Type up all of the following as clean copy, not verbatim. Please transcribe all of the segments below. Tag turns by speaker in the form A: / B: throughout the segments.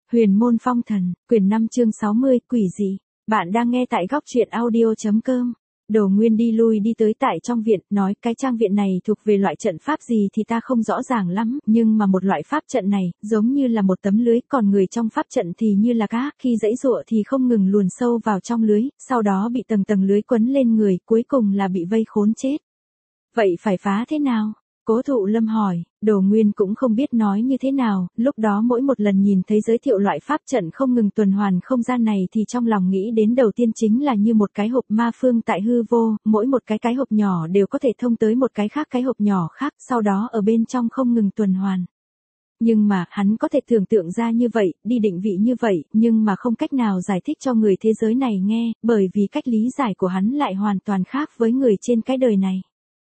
A: Huyền môn phong thần, quyển 5 chương 60, quỷ dị. Bạn đang nghe tại góc truyện audio.com. Đồ Nguyên đi lui đi tới tại trong viện, nói cái trang viện này thuộc về loại trận pháp gì thì ta không rõ ràng lắm, nhưng mà một loại pháp trận này, giống như là một tấm lưới, còn người trong pháp trận thì như là cá, khi giãy giụa thì không ngừng luồn sâu vào trong lưới, sau đó bị tầng tầng lưới quấn lên người, cuối cùng là bị vây khốn chết. Vậy phải phá thế nào? Cố Thụ Lâm hỏi. Đồ Nguyên cũng không biết nói như thế nào, lúc đó mỗi một lần nhìn thấy giới thiệu loại pháp trận không ngừng tuần hoàn không gian này thì trong lòng nghĩ đến đầu tiên chính là như một cái hộp ma phương tại hư vô, mỗi một cái hộp nhỏ đều có thể thông tới một cái hộp nhỏ khác, sau đó ở bên trong không ngừng tuần hoàn. Nhưng mà, hắn có thể tưởng tượng ra như vậy, đi định vị như vậy, nhưng mà không cách nào giải thích cho người thế giới này nghe, bởi vì cách lý giải của hắn lại hoàn toàn khác với người trên cái đời này.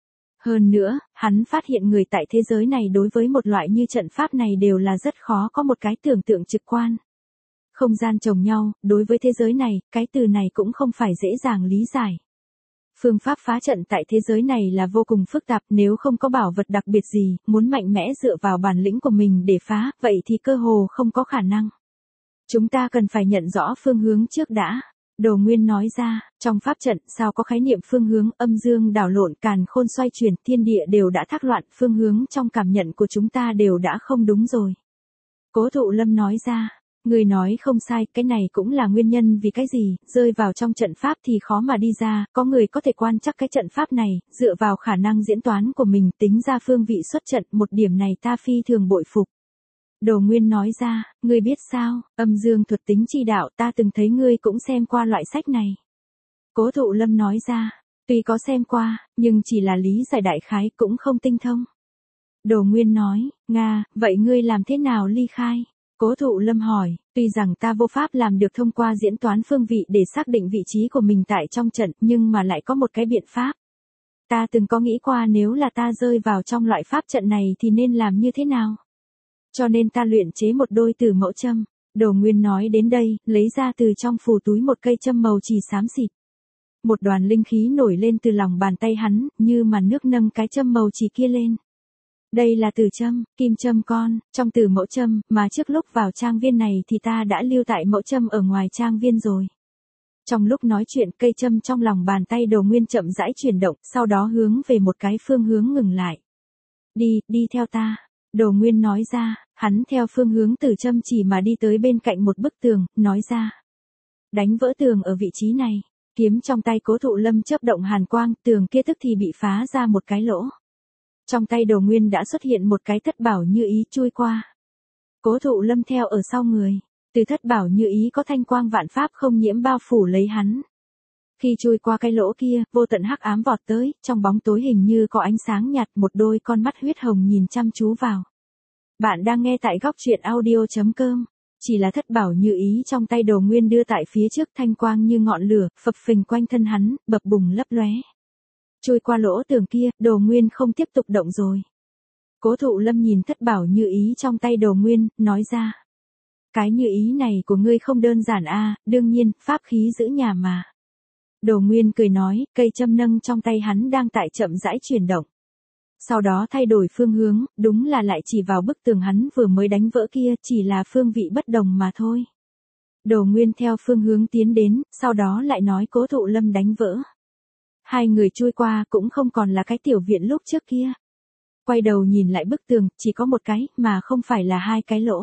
A: Hơn nữa, hắn phát hiện người tại thế giới này đối với một loại như trận pháp này đều là rất khó có một cái tưởng tượng trực quan. Không gian chồng nhau, đối với thế giới này, cái từ này cũng không phải dễ dàng lý giải. Phương pháp phá trận tại thế giới này là vô cùng phức tạp, nếu không có bảo vật đặc biệt gì, muốn mạnh mẽ dựa vào bản lĩnh của mình để phá, vậy thì cơ hồ không có khả năng. Chúng ta cần phải nhận rõ phương hướng trước đã. Đồ Nguyên nói ra, trong pháp trận sao có khái niệm phương hướng, âm dương đảo lộn, càn khôn xoay chuyển, thiên địa đều đã thác loạn, phương hướng trong cảm nhận của chúng ta đều đã không đúng rồi. Cố Thụ Lâm nói ra, người nói không sai, cái này cũng là nguyên nhân vì cái gì, rơi vào trong trận pháp thì khó mà đi ra, có người có thể quan trắc cái trận pháp này, dựa vào khả năng diễn toán của mình tính ra phương vị xuất trận, một điểm này ta phi thường bội phục. Đồ Nguyên nói ra, ngươi biết sao, âm dương thuật tính chi đạo, ta từng thấy ngươi cũng xem qua loại sách này. Cố Thụ Lâm nói ra, tuy có xem qua, nhưng chỉ là lý giải đại khái cũng không tinh thông. Đồ Nguyên nói, Nga, vậy ngươi làm thế nào ly khai? Cố Thụ Lâm hỏi, tuy rằng ta vô pháp làm được thông qua diễn toán phương vị để xác định vị trí của mình tại trong trận, nhưng mà lại có một cái biện pháp. Ta từng có nghĩ qua nếu là ta rơi vào trong loại pháp trận này thì nên làm như thế nào? Cho nên ta luyện chế một đôi tử mẫu châm. Đồ Nguyên nói đến đây, lấy ra từ trong phù túi một cây châm màu chỉ xám xịt. Một đoàn linh khí nổi lên từ lòng bàn tay hắn, như màn nước nâng cái châm màu chỉ kia lên. Đây là tử châm, kim châm con, trong tử mẫu châm, mà trước lúc vào trang viên này thì ta đã lưu tại mẫu châm ở ngoài trang viên rồi. Trong lúc nói chuyện, cây châm trong lòng bàn tay Đồ Nguyên chậm rãi chuyển động, sau đó hướng về một cái phương hướng ngừng lại. Đi theo ta. Đồ Nguyên nói ra, hắn theo phương hướng tử châm chỉ mà đi tới bên cạnh một bức tường, nói ra. Đánh vỡ tường ở vị trí này, kiếm trong tay Cố Thụ Lâm chớp động hàn quang, tường kia tức thì bị phá ra một cái lỗ. Trong tay Đồ Nguyên đã xuất hiện một cái thất bảo như ý chui qua. Cố Thụ Lâm theo ở sau người, từ thất bảo như ý có thanh quang vạn pháp không nhiễm bao phủ lấy hắn. Khi chui qua cái lỗ kia, vô tận hắc ám vọt tới, trong bóng tối hình như có ánh sáng nhạt, một đôi con mắt huyết hồng nhìn chăm chú vào. Bạn đang nghe tại góc truyện audio.com. Chỉ là thất bảo như ý trong tay Đồ Nguyên đưa tại phía trước, thanh quang như ngọn lửa, phập phình quanh thân hắn, bập bùng lấp lóe. Chui qua lỗ tường kia, Đồ Nguyên không tiếp tục động rồi. Cố Thụ Lâm nhìn thất bảo như ý trong tay Đồ Nguyên, nói ra. Cái như ý này của ngươi không đơn giản a, đương nhiên, pháp khí giữ nhà mà. Đồ Nguyên cười nói, cây châm nâng trong tay hắn đang tại chậm rãi chuyển động. Sau đó thay đổi phương hướng, đúng là lại chỉ vào bức tường hắn vừa mới đánh vỡ kia, chỉ là phương vị bất đồng mà thôi. Đồ Nguyên theo phương hướng tiến đến, sau đó lại nói Cố Thụ Lâm đánh vỡ. Hai người chui qua cũng không còn là cái tiểu viện lúc trước kia. Quay đầu nhìn lại bức tường, chỉ có một cái, mà không phải là hai cái lỗ.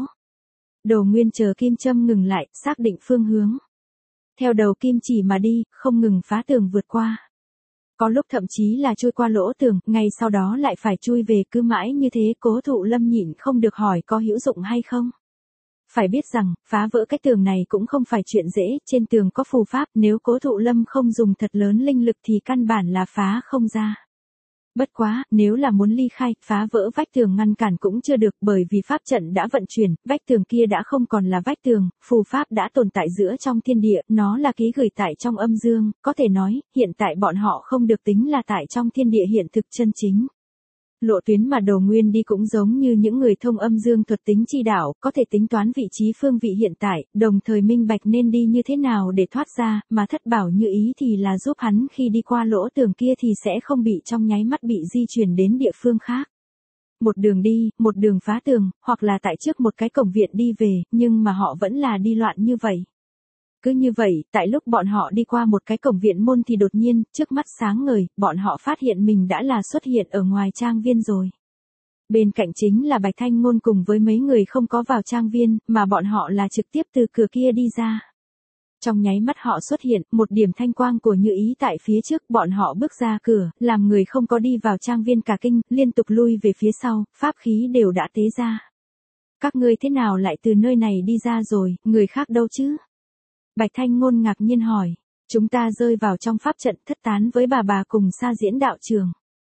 A: Đồ Nguyên chờ kim châm ngừng lại, xác định phương hướng. Theo đầu kim chỉ mà đi, không ngừng phá tường vượt qua. Có lúc thậm chí là chui qua lỗ tường, ngay sau đó lại phải chui về, cứ mãi như thế. Cố Thụ Lâm nhịn không được hỏi có hữu dụng hay không. Phải biết rằng, phá vỡ cái tường này cũng không phải chuyện dễ, trên tường có phù pháp, nếu Cố Thụ Lâm không dùng thật lớn linh lực thì căn bản là phá không ra. Bất quá, nếu là muốn ly khai, phá vỡ vách tường ngăn cản cũng chưa được, bởi vì pháp trận đã vận chuyển, vách tường kia đã không còn là vách tường, phù pháp đã tồn tại giữa trong thiên địa, nó là ký gửi tại trong âm dương, có thể nói, hiện tại bọn họ không được tính là tại trong thiên địa hiện thực chân chính. Lộ tuyến mà Đồ Nguyên đi cũng giống như những người thông âm dương thuật tính chi đạo, có thể tính toán vị trí phương vị hiện tại, đồng thời minh bạch nên đi như thế nào để thoát ra, mà thất bảo như ý thì là giúp hắn khi đi qua lỗ tường kia thì sẽ không bị trong nháy mắt bị di chuyển đến địa phương khác. Một đường đi, một đường phá tường, hoặc là tại trước một cái cổng viện đi về, nhưng mà họ vẫn là đi loạn như vậy. Cứ như vậy, tại lúc bọn họ đi qua một cái cổng viện môn thì đột nhiên, trước mắt sáng ngời, bọn họ phát hiện mình đã là xuất hiện ở ngoài trang viên rồi. Bên cạnh chính là Bạch Thanh Ngôn cùng với mấy người không có vào trang viên, mà bọn họ là trực tiếp từ cửa kia đi ra. Trong nháy mắt họ xuất hiện, một điểm thanh quang của Như Ý tại phía trước, bọn họ bước ra cửa, làm người không có đi vào trang viên cả kinh, liên tục lui về phía sau, pháp khí đều đã tế ra. Các ngươi thế nào lại từ nơi này đi ra rồi, người khác đâu chứ? Bạch Thanh Ngôn ngạc nhiên hỏi. Chúng ta rơi vào trong pháp trận thất tán với bà cùng Sa Diễn đạo trường.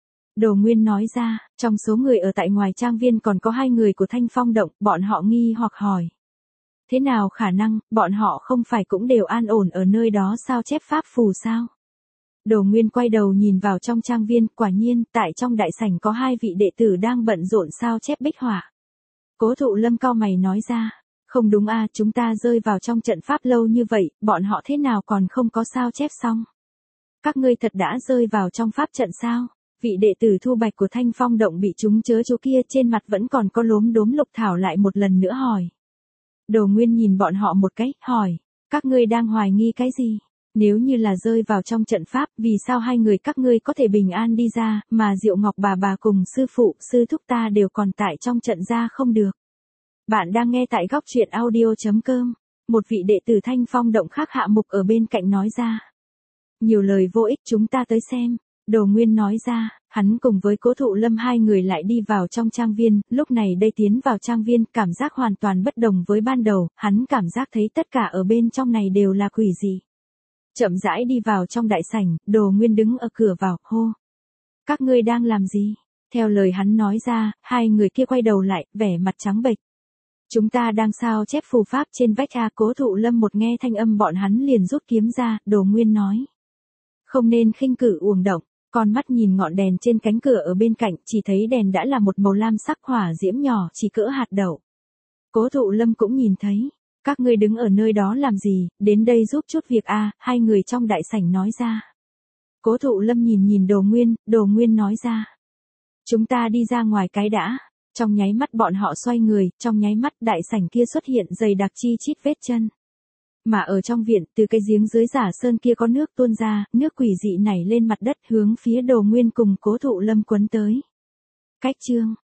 A: Đồ Nguyên nói ra, trong số người ở tại ngoài trang viên còn có 2 người của Thanh Phong Động, bọn họ nghi hoặc hỏi. Thế nào khả năng, bọn họ không phải cũng đều an ổn ở nơi đó sao chép pháp phù sao? Đồ Nguyên quay đầu nhìn vào trong trang viên, quả nhiên, tại trong đại sảnh có 2 vị đệ tử đang bận rộn sao chép bích họa. Cố Thụ Lâm cau mày nói ra, không đúng a, chúng ta rơi vào trong trận pháp lâu như vậy, bọn họ thế nào còn không có sao chép xong? Các ngươi thật đã rơi vào trong pháp trận sao? Vị đệ tử Thu Bạch của Thanh Phong Động bị chúng chớ chú kia trên mặt vẫn còn có lốm đốm Lục Thảo lại một lần nữa hỏi. Đồ Nguyên nhìn bọn họ một cái, hỏi, các ngươi đang hoài nghi cái gì? Nếu như là rơi vào trong trận pháp, vì sao 2 người các ngươi có thể bình an đi ra, mà Diệu Ngọc bà cùng sư phụ, sư thúc ta đều còn tại trong trận ra không được? Bạn đang nghe tại góc truyện audio.com. Một vị đệ tử Thanh Phong Động khác hạ mục ở bên cạnh nói ra. Nhiều lời vô ích, chúng ta tới xem. Đồ Nguyên nói ra, hắn cùng với Cố Thụ Lâm 2 người lại đi vào trong trang viên, lúc này đây tiến vào trang viên, cảm giác hoàn toàn bất đồng với ban đầu, hắn cảm giác thấy tất cả ở bên trong này đều là quỷ dị. Chậm rãi đi vào trong đại sảnh, Đồ Nguyên đứng ở cửa vào, hô. Các ngươi đang làm gì? Theo lời hắn nói ra, 2 người kia quay đầu lại, vẻ mặt trắng bệch. Chúng ta đang sao chép phù pháp trên vách a. Cố Thụ Lâm một nghe thanh âm bọn hắn liền rút kiếm ra, Đồ Nguyên nói. Không nên khinh cử uổng động, con mắt nhìn ngọn đèn trên cánh cửa ở bên cạnh, chỉ thấy đèn đã là một màu lam sắc hỏa diễm nhỏ chỉ cỡ hạt đậu. Cố Thụ Lâm cũng nhìn thấy, các ngươi đứng ở nơi đó làm gì, đến đây giúp chút việc a. 2 người trong đại sảnh nói ra. Cố Thụ Lâm nhìn Đồ Nguyên nói ra. Chúng ta đi ra ngoài cái đã. Trong nháy mắt bọn họ xoay người, trong nháy mắt đại sảnh kia xuất hiện dày đặc chi chít vết chân. Mà ở trong viện, từ cái giếng dưới giả sơn kia có nước tuôn ra, nước quỷ dị nảy lên mặt đất hướng phía Đồ Nguyên cùng Cố Thụ Lâm quấn tới. Cách chương